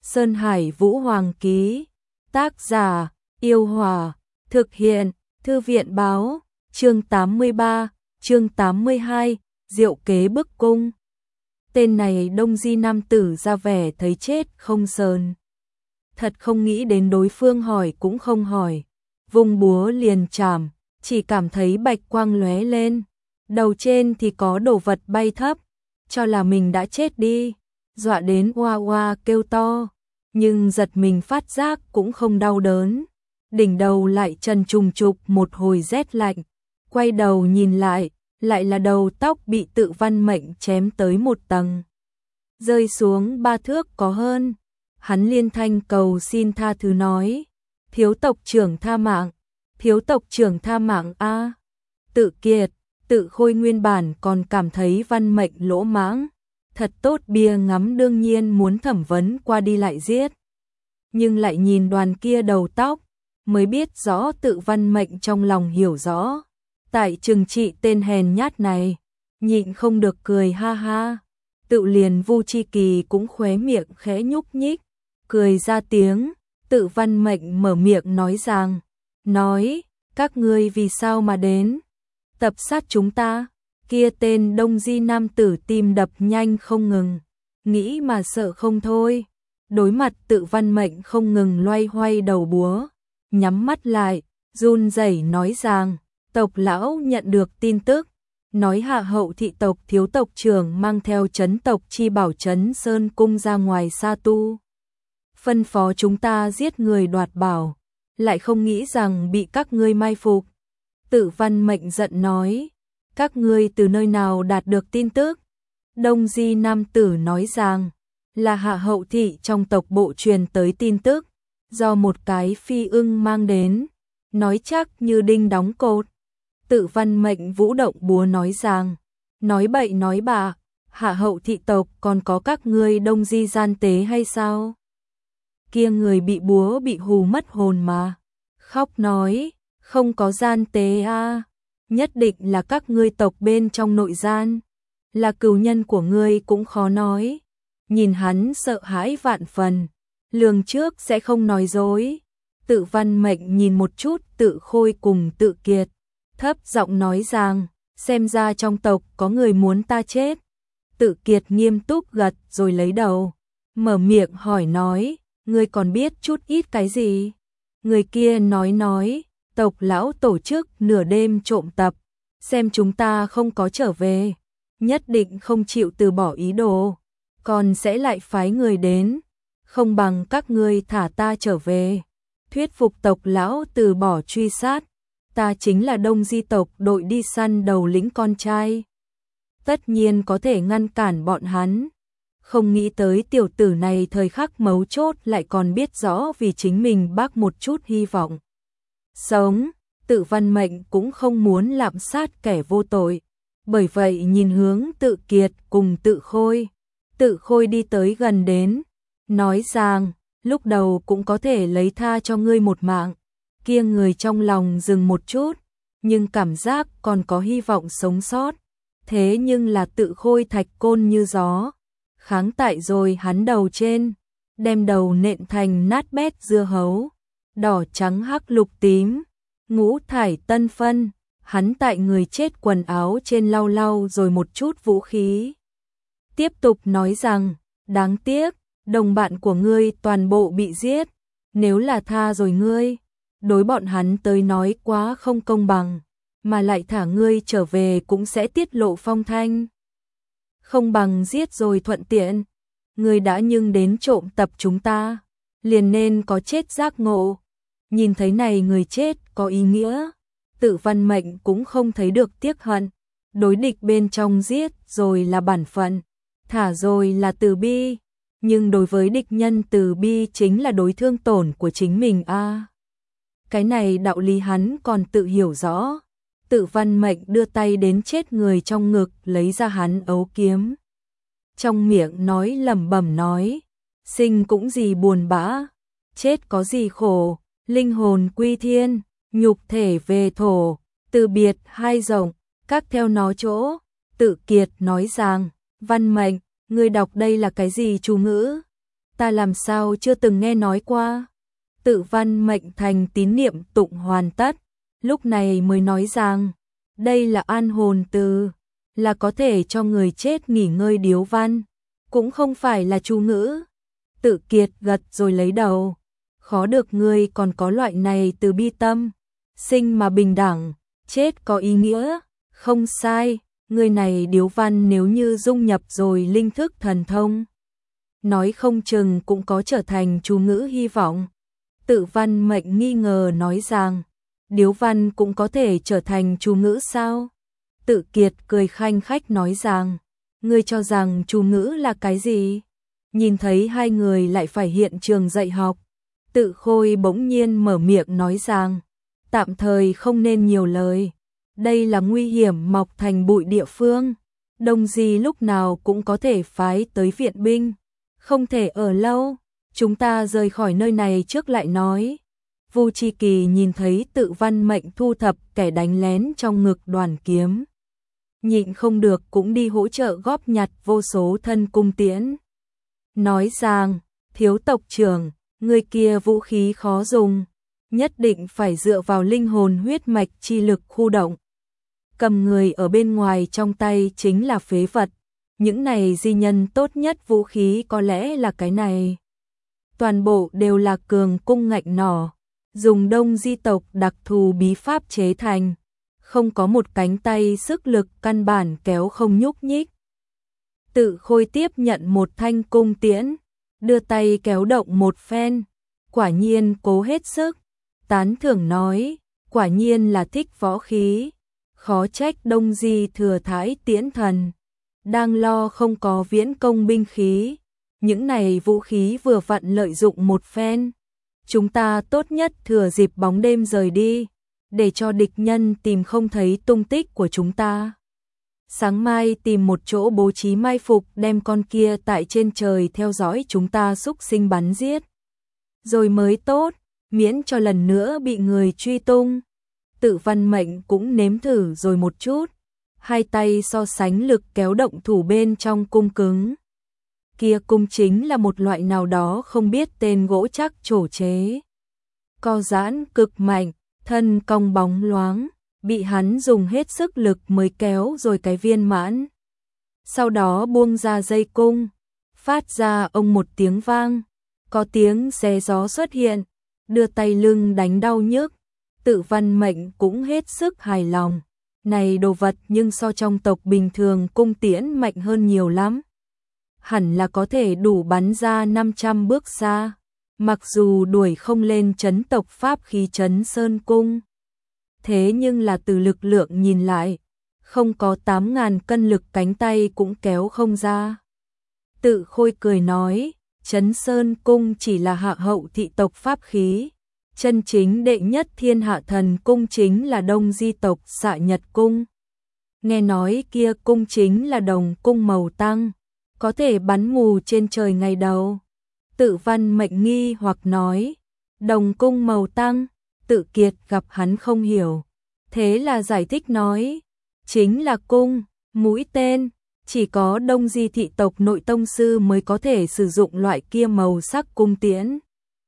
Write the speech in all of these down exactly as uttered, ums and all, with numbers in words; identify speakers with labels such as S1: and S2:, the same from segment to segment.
S1: Sơn Hải Vũ Hoàng ký. Tác giả, Yêu Hòa. Thực hiện, Thư viện báo. Chương tám mươi ba, chương tám mươi hai, diệu kế bức cung. Tên này Đông Di nam tử ra vẻ thấy chết không sờn. Thật không nghĩ đến đối phương hỏi cũng không hỏi. Vung búa liền chảm, chỉ cảm thấy bạch quang lóe lên. Đầu trên thì có đồ vật bay thấp, cho là mình đã chết đi. Dọa đến oa oa kêu to, nhưng giật mình phát giác cũng không đau đớn. Đỉnh đầu lại trần trùng trục một hồi rét lạnh. Quay đầu nhìn lại, lại là đầu tóc bị Tự Văn Mệnh chém tới một tầng, rơi xuống ba thước có hơn. Hắn liên thanh cầu xin tha thứ nói, thiếu tộc trưởng tha mạng, thiếu tộc trưởng tha mạng a. Tự Kiệt, Tự Khôi nguyên bản còn cảm thấy Văn Mệnh lỗ mãng, thật tốt bia ngắm đương nhiên muốn thẩm vấn qua đi lại giết. Nhưng lại nhìn đoàn kia đầu tóc, mới biết rõ Tự Văn Mệnh trong lòng hiểu rõ. Tại trừng trị tên hèn nhát này, nhịn không được cười ha ha. Tự liền Vu Chi Kỳ cũng khóe miệng khẽ nhúc nhích, cười ra tiếng. Tự Văn Mệnh mở miệng nói rằng, nói, các ngươi vì sao mà đến tập sát chúng ta? Kia tên Đông Di nam tử tim đập nhanh không ngừng, nghĩ mà sợ không thôi. Đối mặt Tự Văn Mệnh không ngừng loay hoay đầu búa, nhắm mắt lại, run rẩy nói rằng, tộc lão nhận được tin tức, nói Hạ Hậu thị tộc thiếu tộc trưởng mang theo trấn tộc chi bảo trấn Sơn Cung ra ngoài Sa Tu. Phân phó chúng ta giết người đoạt bảo, lại không nghĩ rằng bị các ngươi mai phục. Tự Văn Mệnh giận nói, các ngươi từ nơi nào đạt được tin tức? Đông Di nam tử nói rằng, là Hạ Hậu thị trong tộc bộ truyền tới tin tức, do một cái phi ưng mang đến, nói chắc như đinh đóng cột. Tự Văn Mệnh vũ động búa nói rằng, nói bậy nói bạ, Hạ Hậu thị tộc còn có các ngươi Đông Di gian tế hay sao? Kia người bị búa bị hù mất hồn mà, khóc nói, không có gian tế a, nhất định là các ngươi tộc bên trong nội gian, là cừu nhân của ngươi cũng khó nói. Nhìn hắn sợ hãi vạn phần, lường trước sẽ không nói dối. Tự Văn Mệnh nhìn một chút Tự Khôi cùng Tự Kiệt, thấp giọng nói rằng, xem ra trong tộc có người muốn ta chết. Tự Kiệt nghiêm túc gật rồi lấy đầu, mở miệng hỏi nói, ngươi còn biết chút ít cái gì? Người kia nói nói, tộc lão tổ chức nửa đêm trộm tập, xem chúng ta không có trở về, nhất định không chịu từ bỏ ý đồ, còn sẽ lại phái người đến, không bằng các ngươi thả ta trở về, thuyết phục tộc lão từ bỏ truy sát. Ta chính là Đông Di tộc đội đi săn đầu lĩnh con trai, tất nhiên có thể ngăn cản bọn hắn. Không nghĩ tới tiểu tử này thời khắc mấu chốt lại còn biết rõ vì chính mình bác một chút hy vọng sống. Tự Văn Mệnh cũng không muốn lạm sát kẻ vô tội, bởi vậy nhìn hướng Tự Kiệt cùng Tự Khôi. Tự Khôi đi tới gần đến, nói rằng, lúc đầu cũng có thể lấy tha cho ngươi một mạng. Kia người trong lòng dừng một chút, nhưng cảm giác còn có hy vọng sống sót. Thế nhưng là Tự Khôi thạch côn như gió, kháng tại rồi hắn đầu trên, đem đầu nện thành nát bét dưa hấu, đỏ trắng hắc lục tím, ngũ thải tân phân. Hắn tại người chết quần áo trên lau lau rồi một chút vũ khí, tiếp tục nói rằng, đáng tiếc, đồng bạn của ngươi toàn bộ bị giết, nếu là tha rồi ngươi, đối bọn hắn tới nói quá không công bằng, mà lại thả ngươi trở về cũng sẽ tiết lộ phong thanh. Không bằng giết rồi thuận tiện, ngươi đã nhưng đến trộm tập chúng ta, liền nên có chết giác ngộ. Nhìn thấy này người chết có ý nghĩa, Tự Văn Mệnh cũng không thấy được tiếc hận, đối địch bên trong giết rồi là bản phận, thả rồi là từ bi, nhưng đối với địch nhân từ bi chính là đối thương tổn của chính mình a. À, cái này đạo lý hắn còn tự hiểu rõ. Tự Văn Mệnh đưa tay đến chết người trong ngực, lấy ra hắn ấu kiếm, trong miệng nói lẩm bẩm nói, sinh cũng gì buồn bã, chết có gì khổ, linh hồn quy thiên, nhục thể về thổ, từ biệt hai rộng, các theo nó chỗ. Tự Kiệt nói rằng, Văn Mệnh, ngươi đọc đây là cái gì chú ngữ? Ta làm sao chưa từng nghe nói qua. Tự Văn Mệnh thành tín niệm tụng hoàn tất, lúc này mới nói rằng, đây là an hồn từ, là có thể cho người chết nghỉ ngơi điếu văn, cũng không phải là chú ngữ. Tự Kiệt gật rồi lấy đầu, khó được ngươi còn có loại này từ bi tâm, sinh mà bình đẳng, chết có ý nghĩa, không sai, người này điếu văn nếu như dung nhập rồi linh thức thần thông, nói không chừng cũng có trở thành chú ngữ hy vọng. Tự Văn Mệnh nghi ngờ nói rằng, điếu văn cũng có thể trở thành chú ngữ sao? Tự Kiệt cười khanh khách nói rằng, ngươi cho rằng chú ngữ là cái gì? Nhìn thấy hai người lại phải hiện trường dạy học, Tự Khôi bỗng nhiên mở miệng nói rằng, tạm thời không nên nhiều lời, đây là nguy hiểm mọc thành bụi địa phương, Đông Di lúc nào cũng có thể phái tới viện binh, không thể ở lâu, chúng ta rời khỏi nơi này trước lại nói. Vu Chi Kỳ nhìn thấy Tự Văn Mệnh thu thập kẻ đánh lén trong ngực đoàn kiếm, nhịn không được cũng đi hỗ trợ góp nhặt vô số thân cung tiễn. Nói rằng, thiếu tộc trưởng, người kia vũ khí khó dùng, nhất định phải dựa vào linh hồn huyết mạch chi lực khu động. Cầm người ở bên ngoài trong tay chính là phế vật, những này di nhân tốt nhất vũ khí có lẽ là cái này. Toàn bộ đều là cường cung ngạnh nỏ, dùng Đông Di tộc đặc thù bí pháp chế thành, không có một cánh tay sức lực căn bản kéo không nhúc nhích. Tự Khôi tiếp nhận một thanh cung tiễn, đưa tay kéo động một phen, quả nhiên cố hết sức, tán thưởng nói, quả nhiên là thích võ khí, khó trách Đông Di thừa thái tiễn thần, đang lo không có viễn công binh khí, những này vũ khí vừa vặn lợi dụng một phen. Chúng ta tốt nhất thừa dịp bóng đêm rời đi, để cho địch nhân tìm không thấy tung tích của chúng ta. Sáng mai tìm một chỗ bố trí mai phục đem con kia tại trên trời theo dõi chúng ta xúc sinh bắn giết. Rồi mới tốt, miễn cho lần nữa bị người truy tung. Tự Văn Mệnh cũng nếm thử rồi một chút, hai tay so sánh lực kéo động thủ bên trong cung cứng. Kia cung chính là một loại nào đó không biết tên gỗ chắc trổ chế. Co giãn cực mạnh, thân cong bóng loáng, bị hắn dùng hết sức lực mới kéo rồi cái viên mãn. Sau đó buông ra dây cung, phát ra ông một tiếng vang, có tiếng xé gió xuất hiện, đưa tay lưng đánh đau nhức. Tự Văn Mệnh cũng hết sức hài lòng, này đồ vật nhưng so trong tộc bình thường cung tiễn mạnh hơn nhiều lắm. Hẳn là có thể đủ bắn ra năm trăm bước xa, mặc dù đuổi không lên chấn tộc pháp khí chấn sơn cung. Thế nhưng là từ lực lượng nhìn lại, không có tám ngàn cân lực cánh tay cũng kéo không ra. Tự Khôi cười nói, chấn sơn cung chỉ là hạ hậu thị tộc pháp khí, chân chính đệ nhất thiên hạ thần cung chính là Đông Di tộc Xạ Nhật cung. Nghe nói kia cung chính là đồng cung màu tăng, có thể bắn mù trên trời ngày đầu. Tự Văn Mệnh nghi hoặc nói, đồng cung màu tăng, Tự Kiệt gặp hắn không hiểu, thế là giải thích nói, chính là cung, mũi tên, chỉ có Đông Di thị tộc nội tông sư mới có thể sử dụng loại kia màu sắc cung tiễn.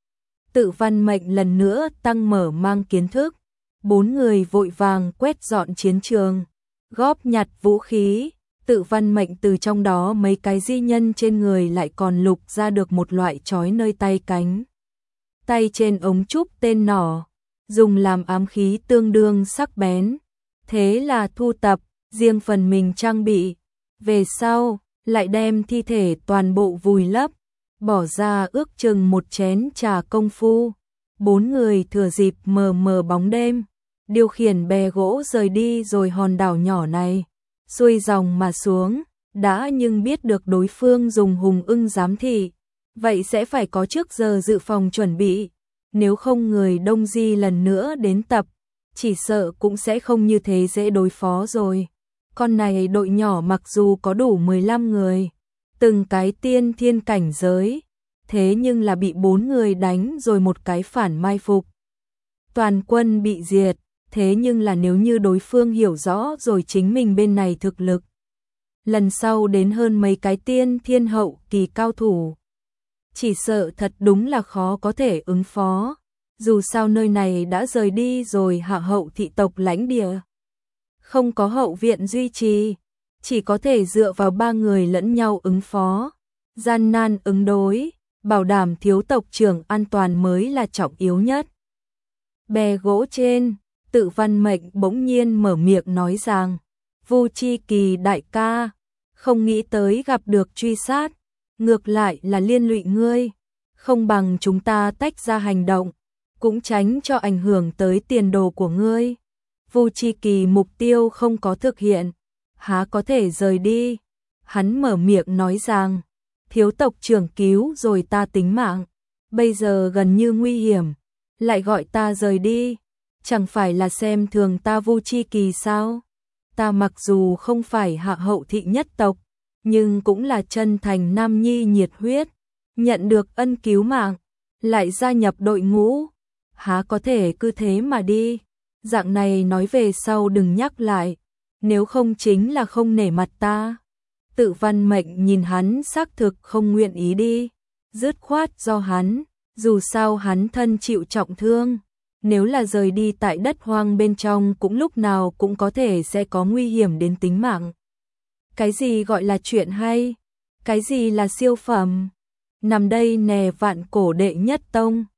S1: Tự Văn Mệnh lần nữa tăng mở mang kiến thức, bốn người vội vàng quét dọn chiến trường, góp nhặt vũ khí. Tự Văn Mệnh từ trong đó mấy cái di nhân trên người lại còn lục ra được một loại trói nơi tay cánh. Tay trên ống trúc tên nỏ, dùng làm ám khí tương đương sắc bén. Thế là thu tập, riêng phần mình trang bị. Về sau, lại đem thi thể toàn bộ vùi lấp, bỏ ra ước chừng một chén trà công phu. Bốn người thừa dịp mờ mờ bóng đêm, điều khiển bè gỗ rời đi rồi hòn đảo nhỏ này. Xuôi dòng mà xuống, đã nhưng biết được đối phương dùng hùng ưng giám thị, vậy sẽ phải có trước giờ dự phòng chuẩn bị, nếu không người Đông Di lần nữa đến tập, chỉ sợ cũng sẽ không như thế dễ đối phó rồi. Con này đội nhỏ mặc dù có đủ mười lăm người, từng cái tiên thiên cảnh giới, thế nhưng là bị bốn người đánh rồi một cái phản mai phục. Toàn quân bị diệt. Thế nhưng là nếu như đối phương hiểu rõ rồi chính mình bên này thực lực, lần sau đến hơn mấy cái tiên thiên hậu kỳ cao thủ, chỉ sợ thật đúng là khó có thể ứng phó. Dù sao nơi này đã rời đi rồi, hạ hậu thị tộc lãnh địa không có hậu viện duy trì, chỉ có thể dựa vào ba người lẫn nhau ứng phó, gian nan ứng đối, bảo đảm thiếu tộc trưởng an toàn mới là trọng yếu nhất. Bè gỗ trên, Tự Văn Mệnh bỗng nhiên mở miệng nói rằng, Vu Chi Kỳ đại ca, không nghĩ tới gặp được truy sát, ngược lại là liên lụy ngươi, không bằng chúng ta tách ra hành động, cũng tránh cho ảnh hưởng tới tiền đồ của ngươi. Vu Chi Kỳ mục tiêu không có thực hiện, há có thể rời đi. Hắn mở miệng nói rằng, thiếu tộc trưởng cứu rồi ta tính mạng, bây giờ gần như nguy hiểm, lại gọi ta rời đi, chẳng phải là xem thường ta Vu Chi Kỳ sao? Ta mặc dù không phải hạ hậu thị nhất tộc, nhưng cũng là chân thành nam nhi nhiệt huyết, nhận được ân cứu mạng, lại gia nhập đội ngũ, há có thể cứ thế mà đi. Dạng này nói về sau đừng nhắc lại, nếu không chính là không nể mặt ta. Tự Văn Mệnh nhìn hắn xác thực không nguyện ý đi, dứt khoát do hắn, dù sao hắn thân chịu trọng thương, nếu là rời đi tại đất hoang bên trong cũng lúc nào cũng có thể sẽ có nguy hiểm đến tính mạng. Cái gì gọi là chuyện hay? Cái gì là siêu phẩm? Nằm đây nè vạn cổ đệ nhất tông.